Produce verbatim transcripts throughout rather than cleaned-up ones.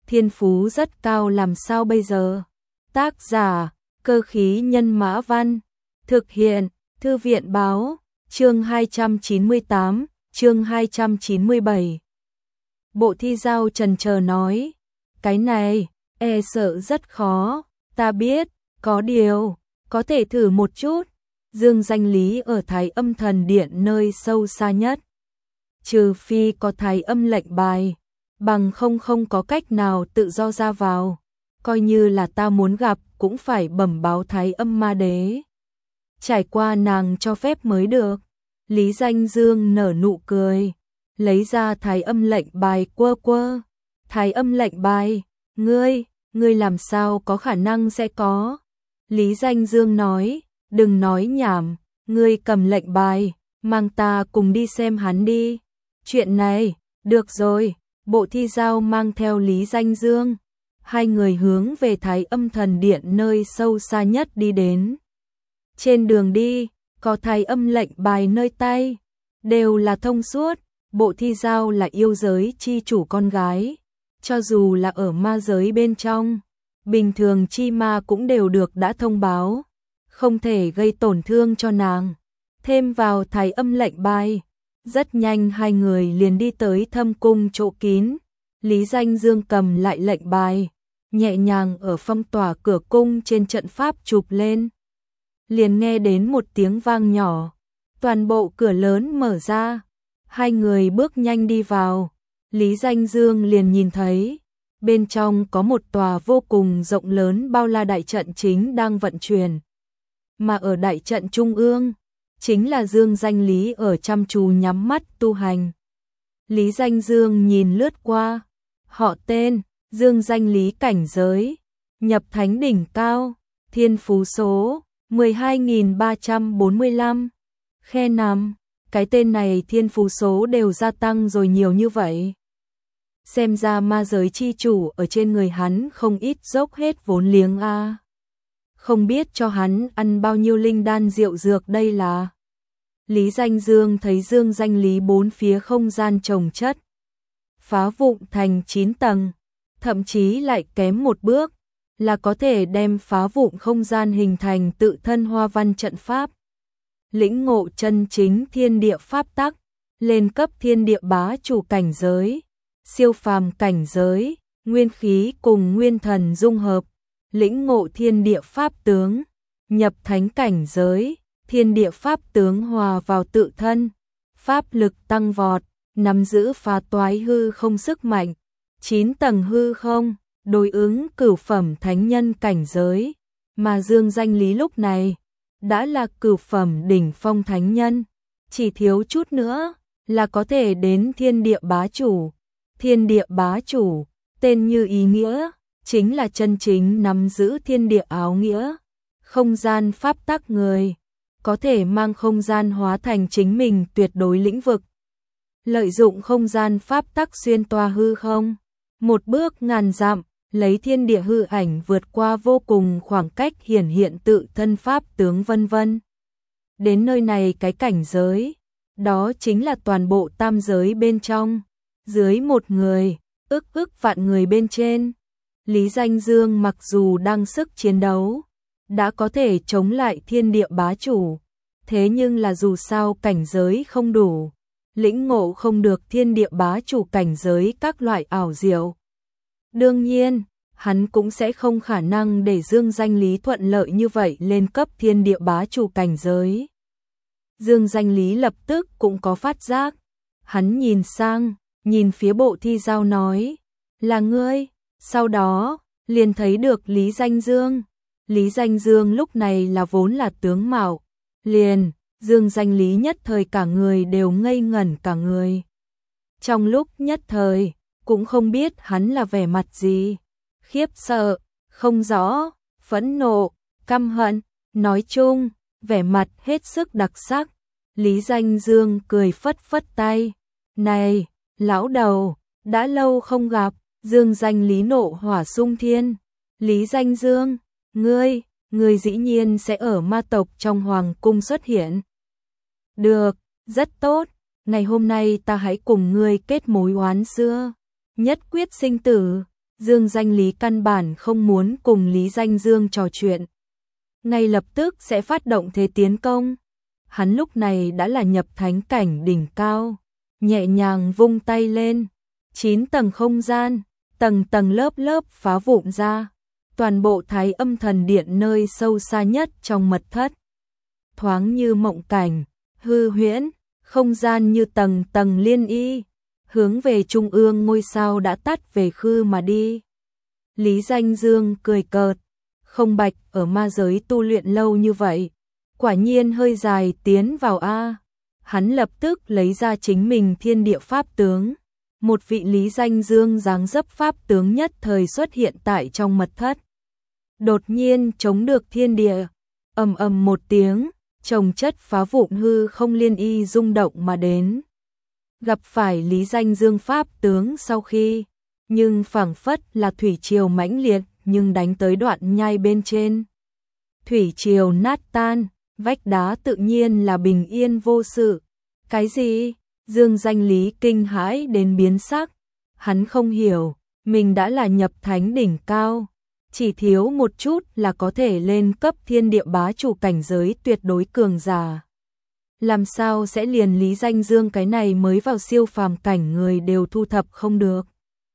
thiên phú rất cao làm sao bây giờ? Tác giả, Cơ khí nhân mã văn, thực hiện, Thư viện báo, chương hai trăm chín mươi tám, chương hai trăm chín mươi bảy. Bộ thi giao chần chờ nói, cái này, e sợ rất khó, ta biết, có điều, có thể thử một chút. Dương Danh Lý ở Thái Âm Thần Điện nơi sâu xa nhất. Trừ phi có Thái Âm lệnh bài, bằng không không có cách nào tự do ra vào. Coi như là ta muốn gặp cũng phải bẩm báo Thái Âm Ma Đế. Trải qua nàng cho phép mới được. Lý Danh Dương nở nụ cười, lấy ra Thái Âm lệnh bài quơ quơ. Thái Âm lệnh bài, ngươi, ngươi làm sao có khả năng sẽ có? Lý Danh Dương nói, đừng nói nhảm, ngươi cầm lệnh bài, mang ta cùng đi xem hắn đi. Chuyện này, được rồi, bộ thi giao mang theo Lý Danh Dương. Hai người hướng về Thái Âm Thần Điện nơi sâu xa nhất đi đến. Trên đường đi, có Thái Âm lệnh bài nơi tay, đều là thông suốt. Bộ thi giao là yêu giới chi chủ con gái, cho dù là ở ma giới bên trong, bình thường chi ma cũng đều được đã thông báo, không thể gây tổn thương cho nàng. Thêm vào Thái Âm lệnh bài, rất nhanh hai người liền đi tới thâm cung chỗ kín. Lý Danh Dương cầm lại lệnh bài, nhẹ nhàng ở phong tỏa cửa cung trên trận pháp chụp lên. Liền nghe đến một tiếng vang nhỏ, toàn bộ cửa lớn mở ra, hai người bước nhanh đi vào. Lý Danh Dương liền nhìn thấy, bên trong có một tòa vô cùng rộng lớn bao la đại trận chính đang vận chuyển. Mà ở đại trận trung ương, chính là Dương Danh Lý ở chăm chú nhắm mắt tu hành. Lý Danh Dương nhìn lướt qua, họ tên, Dương Danh Lý cảnh giới, nhập thánh đỉnh cao, thiên phú số, mười hai nghìn ba trăm bốn mươi lăm, khe nằm, cái tên này thiên phú số đều gia tăng rồi nhiều như vậy. Xem ra ma giới chi chủ ở trên người hắn không ít dốc hết vốn liếng a. Không biết cho hắn ăn bao nhiêu linh đan rượu dược đây là. Lý Danh Dương thấy Dương Danh Lý bốn phía không gian chồng chất, phá vụn thành chín tầng, thậm chí lại kém một bước là có thể đem phá vụn không gian hình thành tự thân hoa văn trận pháp. Lĩnh ngộ chân chính thiên địa pháp tắc, lên cấp thiên địa bá chủ cảnh giới, siêu phàm cảnh giới, nguyên khí cùng nguyên thần dung hợp, lĩnh ngộ thiên địa pháp tướng, nhập thánh cảnh giới, thiên địa pháp tướng hòa vào tự thân, pháp lực tăng vọt, nắm giữ phá toái hư không sức mạnh, chín tầng hư không, đối ứng cửu phẩm thánh nhân cảnh giới, mà Dương Danh Lý lúc này đã là cửu phẩm đỉnh phong thánh nhân, chỉ thiếu chút nữa là có thể đến thiên địa bá chủ. Thiên địa bá chủ, tên như ý nghĩa, chính là chân chính nắm giữ thiên địa áo nghĩa, không gian pháp tắc người, có thể mang không gian hóa thành chính mình tuyệt đối lĩnh vực. Lợi dụng không gian pháp tắc xuyên toa hư không, một bước ngàn dặm, lấy thiên địa hư ảnh vượt qua vô cùng khoảng cách hiển hiện tự thân pháp tướng vân vân. Đến nơi này cái cảnh giới, đó chính là toàn bộ tam giới bên trong, dưới một người, ức ức vạn người bên trên. Lý Danh Dương mặc dù đang sức chiến đấu, đã có thể chống lại thiên địa bá chủ, thế nhưng là dù sao cảnh giới không đủ, lĩnh ngộ không được thiên địa bá chủ cảnh giới các loại ảo diệu. Đương nhiên, hắn cũng sẽ không khả năng để Dương Danh Lý thuận lợi như vậy lên cấp thiên địa bá chủ cảnh giới. Dương Danh Lý lập tức cũng có phát giác, hắn nhìn sang, nhìn phía bộ thi giao nói, là ngươi, sau đó, liền thấy được Lý Danh Dương. Lý Danh Dương lúc này là vốn là tướng mạo, liền, Dương Danh Lý nhất thời cả người đều ngây ngẩn cả người. Trong lúc nhất thời, cũng không biết hắn là vẻ mặt gì, khiếp sợ, không rõ, phẫn nộ, căm hận, nói chung, vẻ mặt hết sức đặc sắc. Lý Danh Dương cười phất phất tay, này, lão đầu, đã lâu không gặp. Dương Danh Lý nộ hỏa xung thiên. Lý Danh Dương, ngươi, ngươi dĩ nhiên sẽ ở ma tộc trong hoàng cung xuất hiện. Được, rất tốt, ngày hôm nay ta hãy cùng ngươi kết mối oán xưa, nhất quyết sinh tử. Dương Danh Lý căn bản không muốn cùng Lý Danh Dương trò chuyện. Ngay lập tức sẽ phát động thế tiến công. Hắn lúc này đã là nhập thánh cảnh đỉnh cao. Nhẹ nhàng vung tay lên. Chín tầng không gian, tầng tầng lớp lớp phá vụn ra. Toàn bộ Thái Âm Thần Điện nơi sâu xa nhất trong mật thất. Thoáng như mộng cảnh, hư huyễn, không gian như tầng tầng liên y. Hướng về trung ương ngôi sao đã tắt về khư mà đi. Lý Danh Dương cười cợt. Không Bạch ở ma giới tu luyện lâu như vậy. Quả nhiên hơi dài tiến vào A. Hắn lập tức lấy ra chính mình thiên địa pháp tướng. Một vị Lý Danh Dương dáng dấp pháp tướng nhất thời xuất hiện tại trong mật thất. Đột nhiên chống được thiên địa. Ầm ầm một tiếng, chồng chất phá vụn hư không liên y rung động mà đến. Gặp phải Lý Danh Dương pháp tướng sau khi, nhưng phảng phất là thủy triều mãnh liệt, nhưng đánh tới đoạn nhai bên trên. Thủy triều nát tan, vách đá tự nhiên là bình yên vô sự. Cái gì? Dương Danh Lý kinh hãi đến biến sắc. Hắn không hiểu, mình đã là nhập thánh đỉnh cao. Chỉ thiếu một chút là có thể lên cấp thiên địa bá chủ cảnh giới tuyệt đối cường giả. Làm sao sẽ liền Lý Danh Dương cái này mới vào siêu phàm cảnh người đều thu thập không được.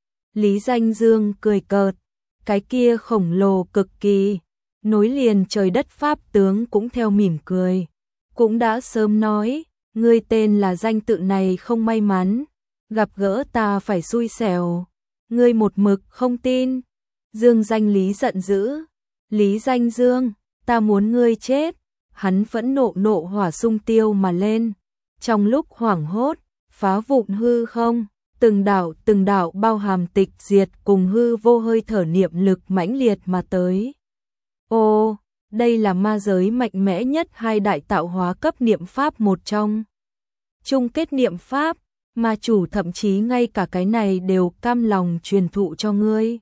Lý Danh Dương cười cợt, cái kia khổng lồ cực kỳ, nối liền trời đất pháp tướng cũng theo mỉm cười. Cũng đã sớm nói, ngươi tên là danh tự này không may mắn, gặp gỡ ta phải xui xẻo. Ngươi một mực không tin. Dương Danh Lý giận dữ. Lý Danh Dương, ta muốn ngươi chết. Hắn phẫn nộ nộ hỏa xung tiêu mà lên. Trong lúc hoảng hốt, phá vụn hư không, từng đạo từng đạo bao hàm tịch diệt cùng hư vô hơi thở niệm lực mãnh liệt mà tới. Ô, đây là ma giới mạnh mẽ nhất hai đại tạo hóa cấp niệm pháp một trong. Chung kết niệm pháp, ma chủ thậm chí ngay cả cái này đều cam lòng truyền thụ cho ngươi.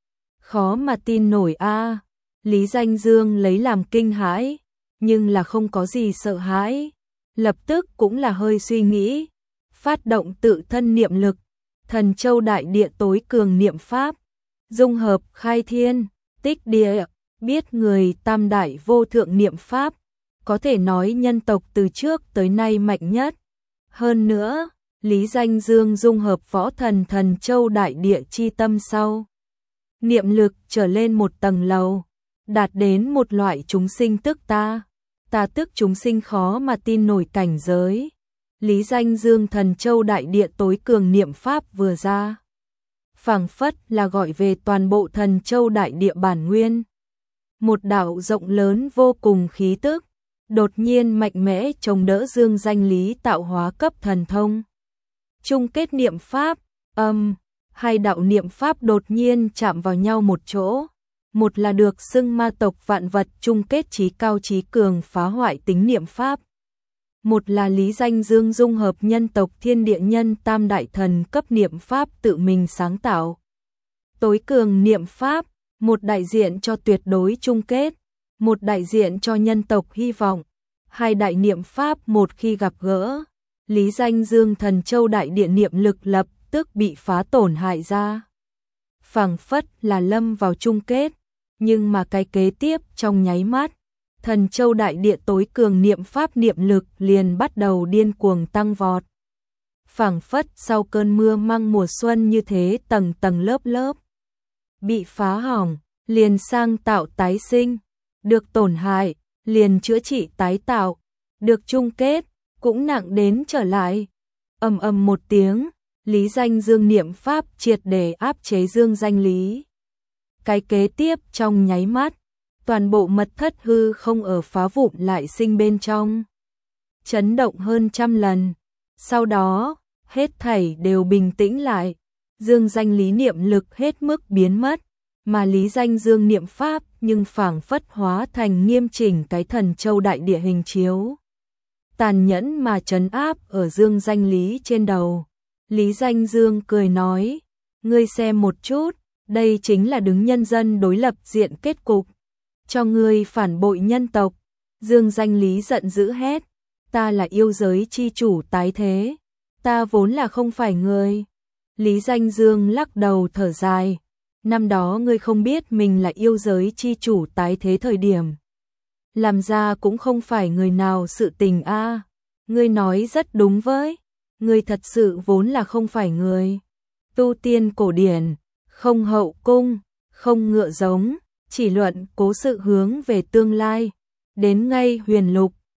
Khó mà tin nổi a. Lý Danh Dương lấy làm kinh hãi, nhưng là không có gì sợ hãi. Lập tức cũng là hơi suy nghĩ, phát động tự thân niệm lực, Thần Châu đại địa tối cường niệm pháp, dung hợp khai thiên, tích địa, biết người tam đại vô thượng niệm pháp, có thể nói nhân tộc từ trước tới nay mạnh nhất. Hơn nữa, Lý Danh Dương dung hợp võ thần Thần Châu đại địa chi tâm sau. Niệm lực trở lên một tầng lầu, đạt đến một loại chúng sinh tức ta, ta tức chúng sinh khó mà tin nổi cảnh giới. Lý Danh Dương Thần Châu đại địa tối cường niệm pháp vừa ra, phảng phất là gọi về toàn bộ Thần Châu đại địa bản nguyên. Một đạo rộng lớn vô cùng khí tức, đột nhiên mạnh mẽ chống đỡ Dương Danh Lý tạo hóa cấp thần thông. Chung kết niệm pháp, âm, um, hai đạo niệm pháp đột nhiên chạm vào nhau một chỗ. Một là được xưng ma tộc vạn vật chung kết trí cao trí cường phá hoại tính niệm pháp. Một là Lý Danh Dương dung hợp nhân tộc thiên địa nhân tam đại thần cấp niệm pháp tự mình sáng tạo. Tối cường niệm pháp, một đại diện cho tuyệt đối chung kết, một đại diện cho nhân tộc hy vọng. Hai đại niệm pháp một khi gặp gỡ, Lý Danh Dương Thần Châu đại địa niệm lực lập tức bị phá tổn hại ra. Phảng phất là lâm vào chung kết, nhưng mà cái kế tiếp trong nháy mắt, Thần Châu đại địa tối cường niệm pháp niệm lực liền bắt đầu điên cuồng tăng vọt. Phảng phất sau cơn mưa măng mùa xuân như thế tầng tầng lớp lớp. Bị phá hỏng, liền sang tạo tái sinh, được tổn hại, liền chữa trị tái tạo, được chung kết, cũng nặng đến trở lại. Ầm ầm một tiếng, Lý Danh Dương niệm pháp triệt để áp chế Dương Danh Lý. Cái kế tiếp trong nháy mắt, toàn bộ mật thất hư không ở phá vụn lại sinh bên trong. Chấn động hơn trăm lần. Sau đó, hết thảy đều bình tĩnh lại. Dương Danh Lý niệm lực hết mức biến mất, mà Lý Danh Dương niệm pháp nhưng phảng phất hóa thành nghiêm chỉnh cái Thần Châu đại địa hình chiếu. Tàn nhẫn mà trấn áp ở Dương Danh Lý trên đầu. Lý Danh Dương cười nói, ngươi xem một chút, đây chính là đứng nhân dân đối lập diện kết cục. Cho ngươi phản bội nhân tộc. Dương Danh Lý giận dữ hét, ta là yêu giới chi chủ tái thế, ta vốn là không phải người. Lý Danh Dương lắc đầu thở dài, Năm đó ngươi không biết mình là yêu giới chi chủ tái thế thời điểm. Làm ra cũng không phải người nào sự tình a. Ngươi nói rất đúng với. Ngươi thật sự vốn là không phải người. Tu tiên cổ điển, không hậu cung, không ngựa giống, chỉ luận cố sự hướng về tương lai. Đến ngay huyền lục,